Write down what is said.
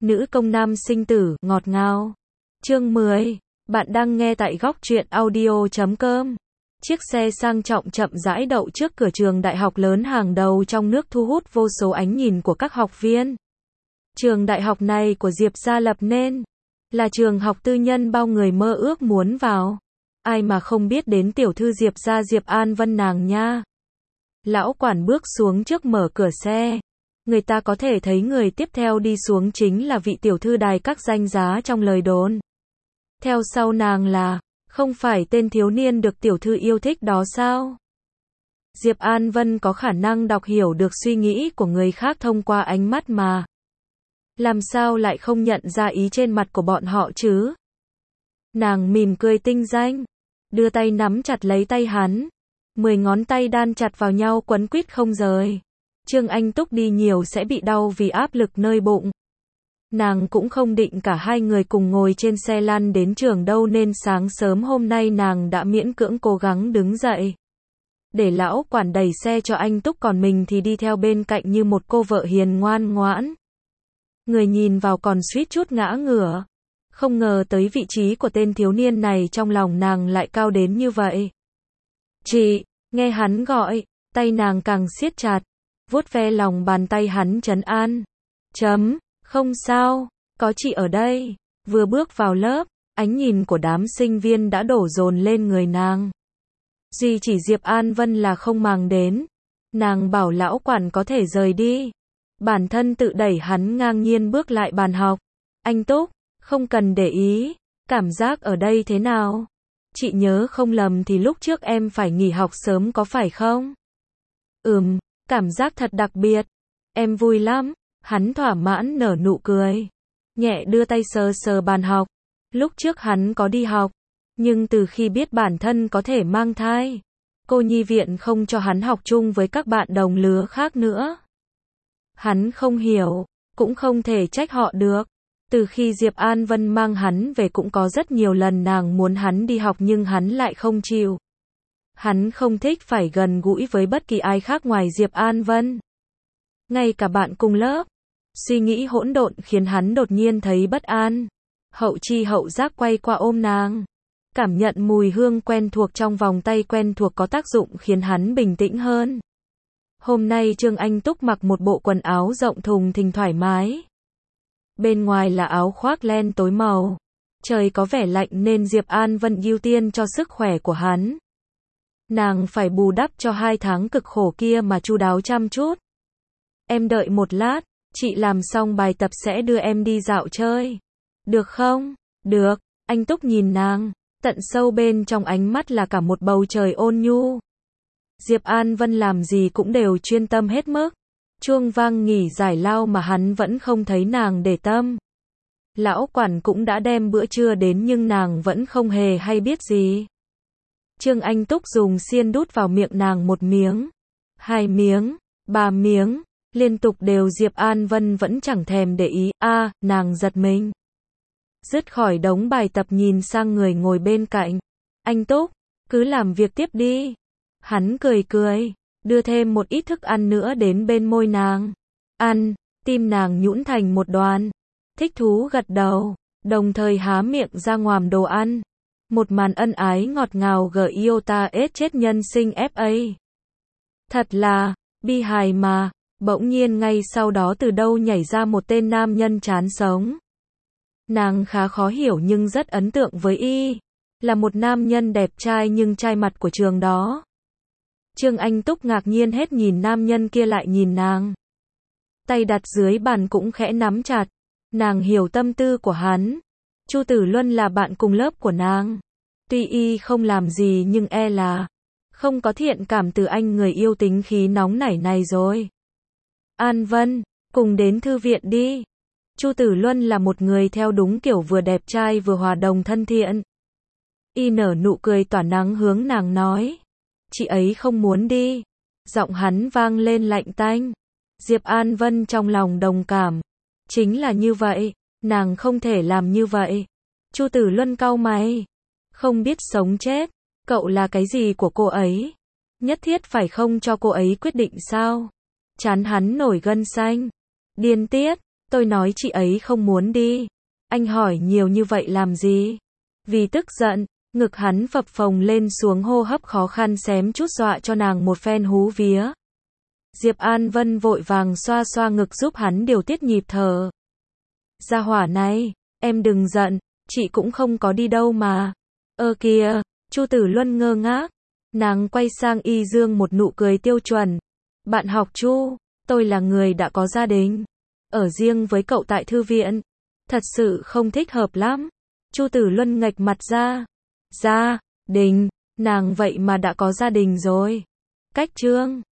Nữ công nam sinh tử, ngọt ngào. Chương 10. Bạn đang nghe tại góc truyện audio.com. Chiếc xe sang trọng chậm rãi đậu trước cửa trường đại học lớn hàng đầu trong nước thu hút vô số ánh nhìn của các học viên. Trường đại học này của Diệp gia lập nên là trường học tư nhân bao người mơ ước muốn vào. Ai mà không biết đến tiểu thư Diệp gia Diệp An Vân nàng nha. Lão quản bước xuống trước mở cửa xe. Người ta có thể thấy người tiếp theo đi xuống chính là vị tiểu thư đài các danh giá trong lời đồn. Theo sau nàng là, không phải tên thiếu niên được tiểu thư yêu thích đó sao? Diệp An Vân có khả năng đọc hiểu được suy nghĩ của người khác thông qua ánh mắt mà. Làm sao lại không nhận ra ý trên mặt của bọn họ chứ? Nàng mỉm cười tinh danh, đưa tay nắm chặt lấy tay hắn. 10 ngón tay đan chặt vào nhau quấn quýt không rời. Trương Anh Túc đi nhiều sẽ bị đau vì áp lực nơi bụng. Nàng cũng không định cả hai người cùng ngồi trên xe lăn đến trường đâu nên sáng sớm hôm nay nàng đã miễn cưỡng cố gắng đứng dậy. Để lão quản đẩy xe cho anh Túc còn mình thì đi theo bên cạnh như một cô vợ hiền ngoan ngoãn. Người nhìn vào còn suýt chút ngã ngửa. Không ngờ tới vị trí của tên thiếu niên này trong lòng nàng lại cao đến như vậy. Chị, nghe hắn gọi, tay nàng càng siết chặt. Vuốt ve lòng bàn tay hắn trấn an. Không sao, có chị ở đây. Vừa bước vào lớp, ánh nhìn của đám sinh viên đã đổ dồn lên người nàng. Duy chỉ Diệp An Vân là không màng đến. Nàng bảo lão quản có thể rời đi. Bản thân tự đẩy hắn ngang nhiên bước lại bàn học. Anh Túc, không cần để ý. Cảm giác ở đây thế nào? Chị nhớ không lầm thì lúc trước em phải nghỉ học sớm có phải không? Cảm giác thật đặc biệt. Em vui lắm. Hắn thỏa mãn nở nụ cười. Nhẹ đưa tay sờ sờ bàn học. Lúc trước hắn có đi học. Nhưng từ khi biết bản thân có thể mang thai, cô nhi viện không cho hắn học chung với các bạn đồng lứa khác nữa. Hắn không hiểu, cũng không thể trách họ được. Từ khi Diệp An Vân mang hắn về cũng có rất nhiều lần nàng muốn hắn đi học nhưng hắn lại không chịu. Hắn không thích phải gần gũi với bất kỳ ai khác ngoài Diệp An Vân. Ngay cả bạn cùng lớp. Suy nghĩ hỗn độn khiến hắn đột nhiên thấy bất an. Hậu chi hậu giác quay qua ôm nàng. Cảm nhận mùi hương quen thuộc trong vòng tay quen thuộc có tác dụng khiến hắn bình tĩnh hơn. Hôm nay Trương Anh Túc mặc một bộ quần áo rộng thùng thình thoải mái. Bên ngoài là áo khoác len tối màu. Trời có vẻ lạnh nên Diệp An Vân ưu tiên cho sức khỏe của hắn. Nàng phải bù đắp cho 2 tháng cực khổ kia mà chu đáo chăm chút. Em đợi một lát, chị làm xong bài tập sẽ đưa em đi dạo chơi. Được không? Được, anh Túc nhìn nàng, tận sâu bên trong ánh mắt là cả một bầu trời ôn nhu. Diệp An Vân làm gì cũng đều chuyên tâm hết mức. Chuông vang nghỉ giải lao mà hắn vẫn không thấy nàng để tâm. Lão quản cũng đã đem bữa trưa đến nhưng nàng vẫn không hề hay biết gì. Trương Anh Túc dùng xiên đút vào miệng nàng 1 miếng, 2 miếng, 3 miếng, liên tục đều Diệp An Vân vẫn chẳng thèm để ý. Nàng giật mình. Dứt khỏi đống bài tập nhìn sang người ngồi bên cạnh. Anh Túc, cứ làm việc tiếp đi. Hắn cười cười, đưa thêm một ít thức ăn nữa đến bên môi nàng. Ăn, tim nàng nhũn thành một đoàn. Thích thú gật đầu, đồng thời há miệng ra ngoàm đồ ăn. Một màn ân ái ngọt ngào giota chết nhân sinh FA. Thật là, bi hài mà, bỗng nhiên ngay sau đó từ đâu nhảy ra một tên nam nhân chán sống. Nàng khá khó hiểu nhưng rất ấn tượng với y. Là một nam nhân đẹp trai nhưng trai mặt của trường đó. Trương Anh Túc ngạc nhiên hết nhìn nam nhân kia lại nhìn nàng. Tay đặt dưới bàn cũng khẽ nắm chặt. Nàng hiểu tâm tư của hắn. Chu Tử Luân là bạn cùng lớp của nàng. Tuy y không làm gì nhưng là không có thiện cảm từ anh người yêu tính khí nóng nảy này rồi. An Vân, cùng đến thư viện đi. Chu Tử Luân là một người theo đúng kiểu vừa đẹp trai vừa hòa đồng thân thiện. Y nở nụ cười tỏa nắng hướng nàng nói. Chị ấy không muốn đi. Giọng hắn vang lên lạnh tanh. Diệp An Vân trong lòng đồng cảm. Chính là như vậy, nàng không thể làm như vậy. Chu Tử Luân cau mày. Không biết sống chết, cậu là cái gì của cô ấy? Nhất thiết phải không cho cô ấy quyết định sao? Trán hắn nổi gân xanh. Điên tiết, Tôi nói chị ấy không muốn đi. Anh hỏi nhiều như vậy làm gì? Vì tức giận, ngực hắn phập phồng lên xuống, hô hấp khó khăn xém chút dọa cho nàng một phen hú vía. Diệp An Vân vội vàng xoa xoa ngực giúp hắn điều tiết nhịp thở. Gia hỏa này, em đừng giận, chị cũng không có đi đâu mà. Kìa, Chu Tử Luân ngơ ngác. Nàng quay sang Y Dương một nụ cười tiêu chuẩn. Bạn học Chu, tôi là người đã có gia đình. Ở riêng với cậu tại thư viện. Thật sự không thích hợp lắm. Chu Tử Luân nghệch mặt ra. Gia đình, nàng vậy mà đã có gia đình rồi. Cách chương